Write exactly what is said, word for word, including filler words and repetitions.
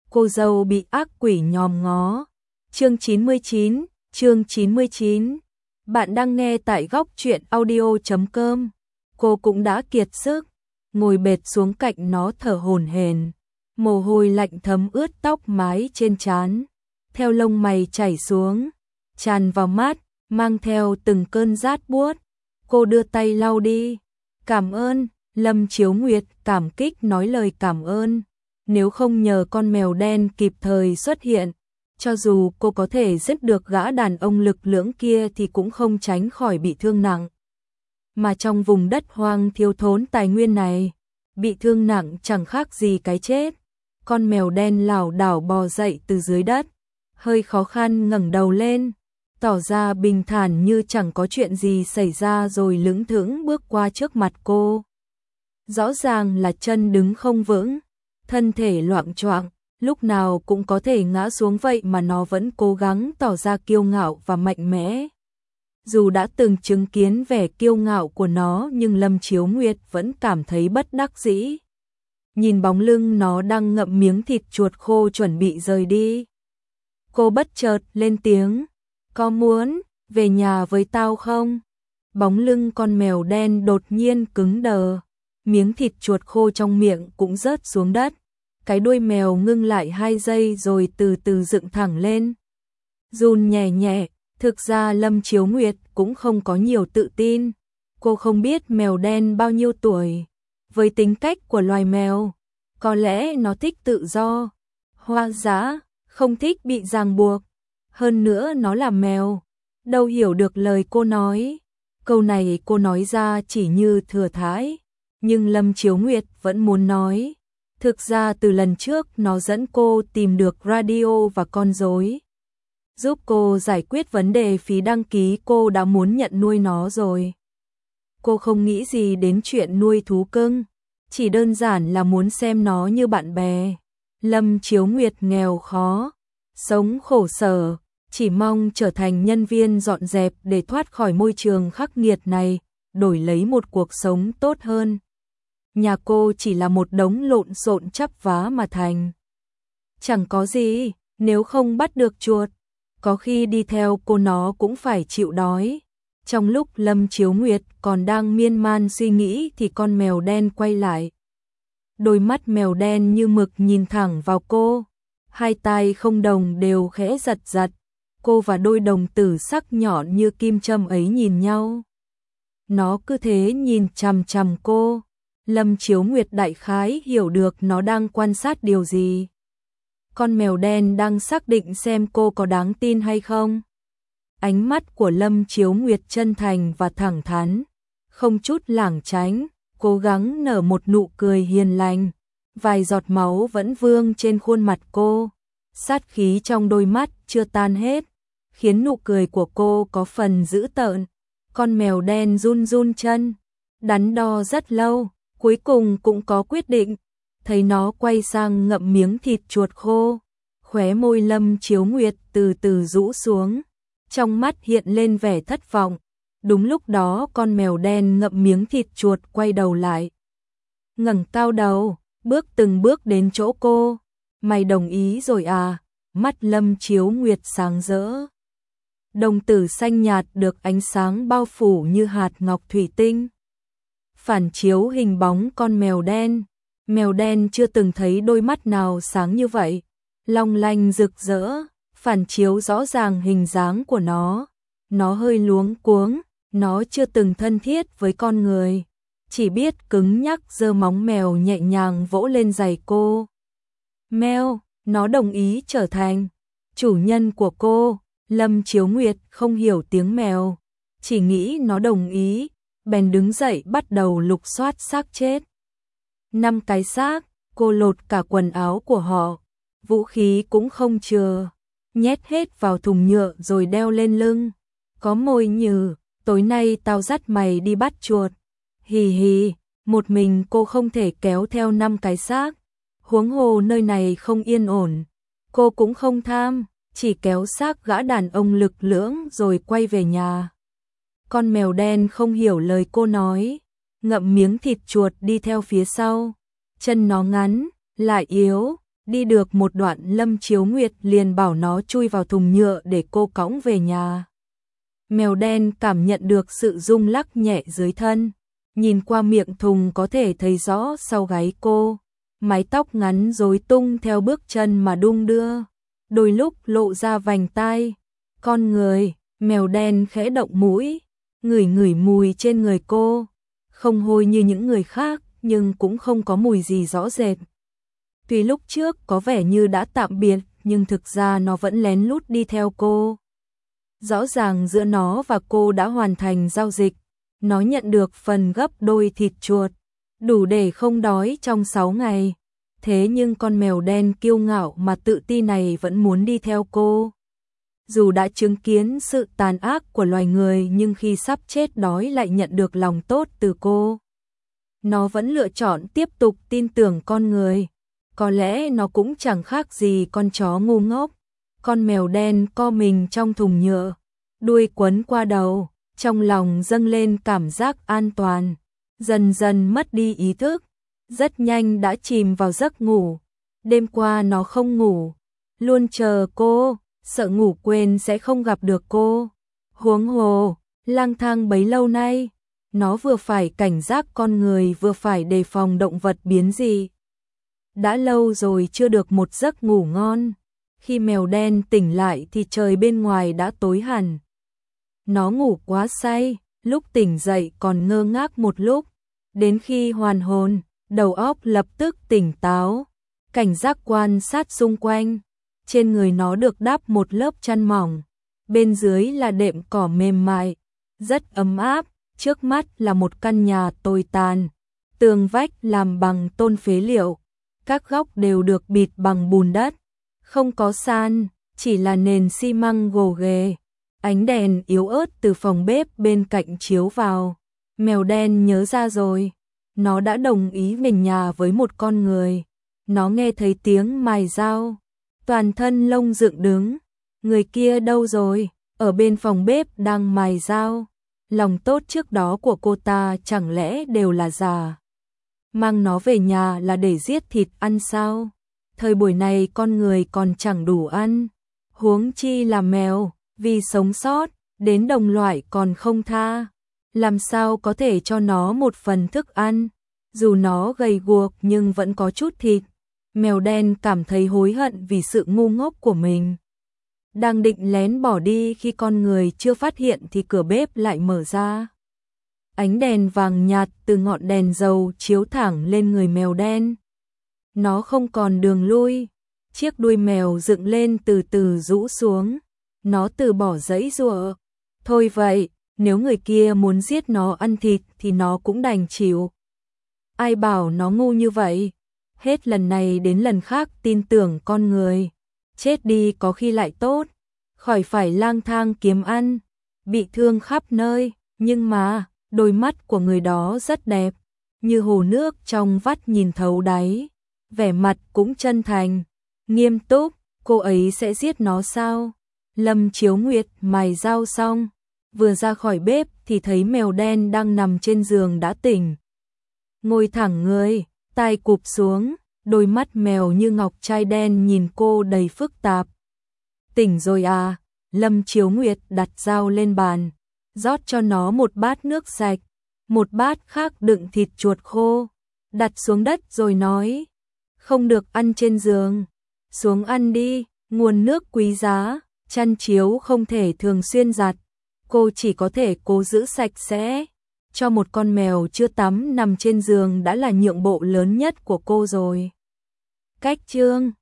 cô dâu bị ác quỷ nhòm ngó. Chương chín mươi chín, chương chín mươi chín. Bạn đang nghe tại góc truyện audio chấm com. Cô cũng đã kiệt sức, ngồi bệt xuống cạnh nó thở hổn hển. Mồ hôi lạnh thấm ướt tóc mái trên trán, theo lông mày chảy xuống, tràn vào mắt, mang theo từng cơn rát buốt. Cô đưa tay lau đi. Cảm ơn, Lâm Chiếu Nguyệt cảm kích nói lời cảm ơn. Nếu không nhờ con mèo đen kịp thời xuất hiện, cho dù cô có thể giết được gã đàn ông lực lưỡng kia thì cũng không tránh khỏi bị thương nặng. Mà trong vùng đất hoang thiếu thốn tài nguyên này, bị thương nặng chẳng khác gì cái chết. Con mèo đen lảo đảo bò dậy từ dưới đất, hơi khó khăn ngẩng đầu lên, tỏ ra bình thản như chẳng có chuyện gì xảy ra rồi lững thững bước qua trước mặt cô. Rõ ràng là chân đứng không vững, thân thể loạng choạng, lúc nào cũng có thể ngã xuống vậy mà nó vẫn cố gắng tỏ ra kiêu ngạo và mạnh mẽ. Dù đã từng chứng kiến vẻ kiêu ngạo của nó nhưng Lâm Chiếu Nguyệt vẫn cảm thấy bất đắc dĩ. Nhìn bóng lưng nó đang ngậm miếng thịt chuột khô chuẩn bị rời đi, cô bất chợt lên tiếng, có muốn về nhà với tao không? Bóng lưng con mèo đen đột nhiên cứng đờ, miếng thịt chuột khô trong miệng cũng rớt xuống đất. Cái đuôi mèo ngưng lại hai giây rồi từ từ dựng thẳng lên, run nhẹ nhẹ. Thực ra Lâm Chiếu Nguyệt cũng không có nhiều tự tin. Cô không biết mèo đen bao nhiêu tuổi. Với tính cách của loài mèo, có lẽ nó thích tự do, hoang dã, không thích bị ràng buộc. Hơn nữa nó là mèo, đâu hiểu được lời cô nói. Câu này cô nói ra chỉ như thừa thãi, nhưng Lâm Chiếu Nguyệt vẫn muốn nói. Thực ra từ lần trước nó dẫn cô tìm được radio và con rối, giúp cô giải quyết vấn đề phí đăng ký, cô đã muốn nhận nuôi nó rồi. Cô không nghĩ gì đến chuyện nuôi thú cưng, chỉ đơn giản là muốn xem nó như bạn bè. Lâm Chiếu Nguyệt nghèo khó, sống khổ sở, chỉ mong trở thành nhân viên dọn dẹp để thoát khỏi môi trường khắc nghiệt này, đổi lấy một cuộc sống tốt hơn. Nhà cô chỉ là một đống lộn xộn chắp vá mà thành. Chẳng có gì, nếu không bắt được chuột, có khi đi theo cô nó cũng phải chịu đói. Trong lúc Lâm Chiếu Nguyệt còn đang miên man suy nghĩ thì con mèo đen quay lại. Đôi mắt mèo đen như mực nhìn thẳng vào cô, hai tai không đồng đều khẽ giật giật. Cô và đôi đồng tử sắc nhọn như kim châm ấy nhìn nhau. Nó cứ thế nhìn chằm chằm cô. Lâm Chiếu Nguyệt đại khái hiểu được nó đang quan sát điều gì. Con mèo đen đang xác định xem cô có đáng tin hay không. Ánh mắt của Lâm Chiếu Nguyệt chân thành và thẳng thắn, không chút lảng tránh, cố gắng nở một nụ cười hiền lành. Vài giọt máu vẫn vương trên khuôn mặt cô, sát khí trong đôi mắt chưa tan hết, khiến nụ cười của cô có phần dữ tợn. Con mèo đen run run chân, đắn đo rất lâu, cuối cùng cũng có quyết định. Thấy nó quay sang ngậm miếng thịt chuột khô, khóe môi Lâm Chiếu Nguyệt từ từ rũ xuống, trong mắt hiện lên vẻ thất vọng. Đúng lúc đó con mèo đen ngậm miếng thịt chuột quay đầu lại, ngẩng cao đầu, bước từng bước đến chỗ cô. Mày đồng ý rồi à? Mắt Lâm Chiếu Nguyệt sáng rỡ, đồng tử xanh nhạt được ánh sáng bao phủ như hạt ngọc thủy tinh, phản chiếu hình bóng con mèo đen. Mèo đen chưa từng thấy đôi mắt nào sáng như vậy, long lanh rực rỡ, phản chiếu rõ ràng hình dáng của nó. Nó hơi luống cuống, nó chưa từng thân thiết với con người, chỉ biết cứng nhắc giơ móng mèo nhẹ nhàng vỗ lên giày cô. Mèo, nó đồng ý trở thành chủ nhân của cô. Lâm Chiếu Nguyệt không hiểu tiếng mèo, chỉ nghĩ nó đồng ý, bèn đứng dậy bắt đầu lục soát xác chết. Năm cái xác, cô lột cả quần áo của họ, vũ khí cũng không chừa, nhét hết vào thùng nhựa rồi đeo lên lưng. Có mồi nhừ, tối nay tao dắt mày đi bắt chuột. Hì hì, một mình cô không thể kéo theo năm cái xác, huống hồ nơi này không yên ổn. Cô cũng không tham, chỉ kéo xác gã đàn ông lực lưỡng rồi quay về nhà. Con mèo đen không hiểu lời cô nói, ngậm miếng thịt chuột đi theo phía sau. Chân nó ngắn, lại yếu, Đi được một đoạn Lâm Chiếu Nguyệt liền bảo nó chui vào thùng nhựa để cô cõng về nhà. Mèo đen cảm nhận được sự rung lắc nhẹ dưới thân. Nhìn qua miệng thùng có thể thấy rõ sau gáy cô. Mái tóc ngắn rối tung theo bước chân mà đung đưa. Đôi lúc lộ ra vành tai. Con người, mèo đen khẽ động mũi. Ngửi ngửi mùi trên người cô. Không hôi như những người khác, nhưng cũng không có mùi gì rõ rệt. Tuy lúc trước có vẻ như đã tạm biệt, nhưng thực ra nó vẫn lén lút đi theo cô. Rõ ràng giữa nó và cô đã hoàn thành giao dịch. Nó nhận được phần gấp đôi thịt chuột, đủ để không đói trong sáu ngày. Thế nhưng con mèo đen kiêu ngạo mà tự ti này vẫn muốn đi theo cô. Dù đã chứng kiến sự tàn ác của loài người nhưng khi sắp chết đói lại nhận được lòng tốt từ cô. Nó vẫn lựa chọn tiếp tục tin tưởng con người. Có lẽ nó cũng chẳng khác gì con chó ngu ngốc. Con mèo đen co mình trong thùng nhựa, đuôi quấn qua đầu, trong lòng dâng lên cảm giác an toàn, dần dần mất đi ý thức, rất nhanh đã chìm vào giấc ngủ. Đêm qua nó không ngủ, luôn chờ cô, sợ ngủ quên sẽ không gặp được cô. Huống hồ, lang thang bấy lâu nay, nó vừa phải cảnh giác con người vừa phải đề phòng động vật biến dị. Đã lâu rồi chưa được một giấc ngủ ngon. Khi mèo đen tỉnh lại thì trời bên ngoài đã tối hẳn. Nó ngủ quá say, lúc tỉnh dậy còn ngơ ngác một lúc. Đến khi hoàn hồn, đầu óc lập tức tỉnh táo. Cảnh giác quan sát xung quanh. Trên người nó được đắp một lớp chăn mỏng. Bên dưới là đệm cỏ mềm mại, rất ấm áp. Trước mắt là một căn nhà tồi tàn. Tường vách làm bằng tôn phế liệu. Các góc đều được bịt bằng bùn đất. Không có san, chỉ là nền xi măng gồ ghề. Ánh đèn yếu ớt từ phòng bếp bên cạnh chiếu vào. Mèo đen nhớ ra rồi. Nó đã đồng ý về nhà với một con người. Nó nghe thấy tiếng mài dao. Toàn thân lông dựng đứng. Người kia đâu rồi? Ở bên phòng bếp đang mài dao. Lòng tốt trước đó của cô ta chẳng lẽ đều là giả? Mang nó về nhà là để giết thịt ăn sao? Thời buổi này con người còn chẳng đủ ăn. Huống chi là mèo, vì sống sót, đến đồng loại còn không tha. Làm sao có thể cho nó một phần thức ăn? Dù nó gầy guộc nhưng vẫn có chút thịt. Mèo đen cảm thấy hối hận vì sự ngu ngốc của mình. Đang định lén bỏ đi khi con người chưa phát hiện thì cửa bếp lại mở ra. Ánh đèn vàng nhạt từ ngọn đèn dầu chiếu thẳng lên người mèo đen. Nó không còn đường lui. Chiếc đuôi mèo dựng lên từ từ rũ xuống. Nó từ bỏ giãy giụa. Thôi vậy, nếu người kia muốn giết nó ăn thịt thì nó cũng đành chịu. Ai bảo nó ngu như vậy? Hết lần này đến lần khác tin tưởng con người. Chết đi có khi lại tốt. Khỏi phải lang thang kiếm ăn. Bị thương khắp nơi. Nhưng mà, đôi mắt của người đó rất đẹp. Như hồ nước trong vắt nhìn thấu đáy. Vẻ mặt cũng chân thành. Nghiêm túc, cô ấy sẽ giết nó sao? Lâm Chiếu Nguyệt mài dao xong. Vừa ra khỏi bếp thì thấy mèo đen đang nằm trên giường đã tỉnh. Ngồi thẳng người, tai cụp xuống. Đôi mắt mèo như ngọc trai đen nhìn cô đầy phức tạp. Tỉnh rồi à? Lâm Chiếu Nguyệt đặt dao lên bàn, rót cho nó một bát nước sạch, một bát khác đựng thịt chuột khô, đặt xuống đất rồi nói, không được ăn trên giường, xuống ăn đi, nguồn nước quý giá, chăn chiếu không thể thường xuyên giặt, cô chỉ có thể cố giữ sạch sẽ. Cho một con mèo chưa tắm nằm trên giường đã là nhượng bộ lớn nhất của cô rồi. Cách chương